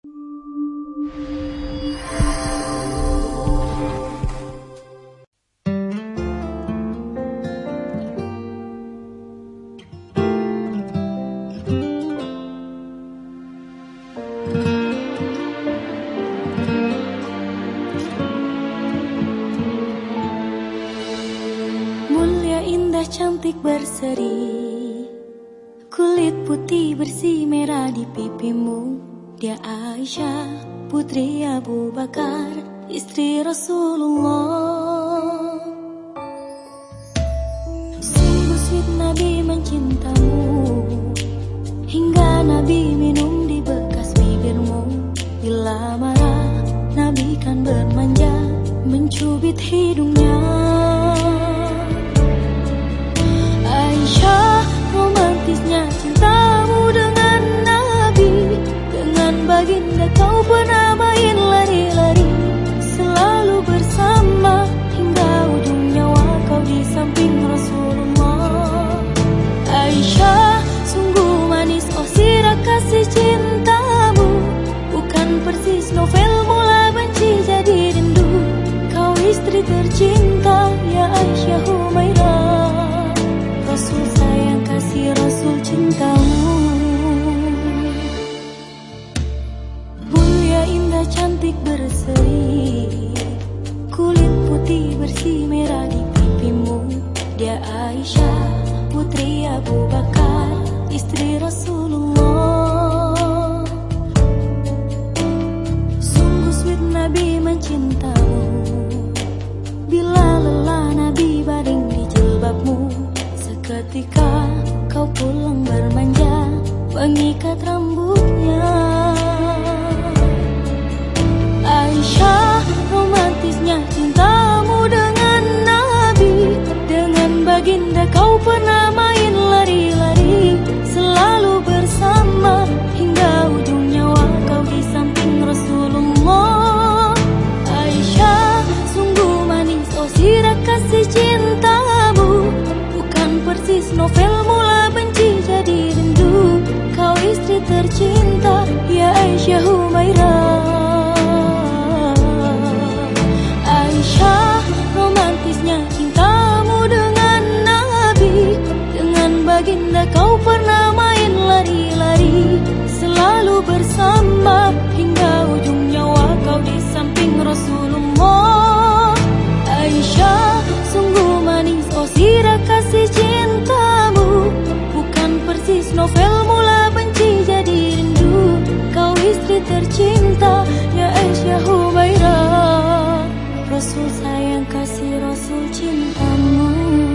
Cantik berseri, kulit putih bersih merah di pipimu. Dia Aisyah, putri Abu Bakar, istri Rasulullah. Sungguh sweet Nabi mencintamu, hingga Nabi minum di bekas bibirmu. Bila marah, Nabi kan bermanja, mencubit hidungnya. Aisyah, romantisnya cintamu dengan Nabi. Dengan baginda kau pernah main lari-lari, selalu bersama hingga ujung nyawa kau di samping Rasulullah. Aisyah, sungguh manis oh sirah kasih cintamu. Bukan persis novel mula benci jadi rindu. Kau istri tercinta ya Aisyah Humairah. Rasul sayang kasih Rasul cintamu. Mulia indah cantik berseri, kulit putih bersih merah di pipimu. Dia Aisyah, putri Abu Bakar, istri Rasulullah. Sungguh sweet Nabi mencintamu. Bila lelah Nabi baring di jilbabmu. Ketika kau pulang bermanja, mengikat rambutnya. Aisyah, romantisnya cintamu dengan Nabi. Dengan baginda kau pernah main lari-lari, selalu bersama hingga ujung nyawa kau di samping Rasulullah. Aisyah, sungguh manis oh sirah kasih cintamu. Persis novel mula benci jadi rindu. Kau istri tercinta ya Aisyah Humairah. Aisyah, romantisnya cintamu dengan Nabi. Dengan baginda kau pernah main lari-lari, selalu bersama hingga ujung nyawa kau di samping Rasulullah. Aisyah, sungguh manis oh sirah kasih cintamu. Bukan persis novel mula benci jadi rindu. Kau istri tercinta ya Aisyah Humairah. Rasul sayang kasih Rasul cintamu.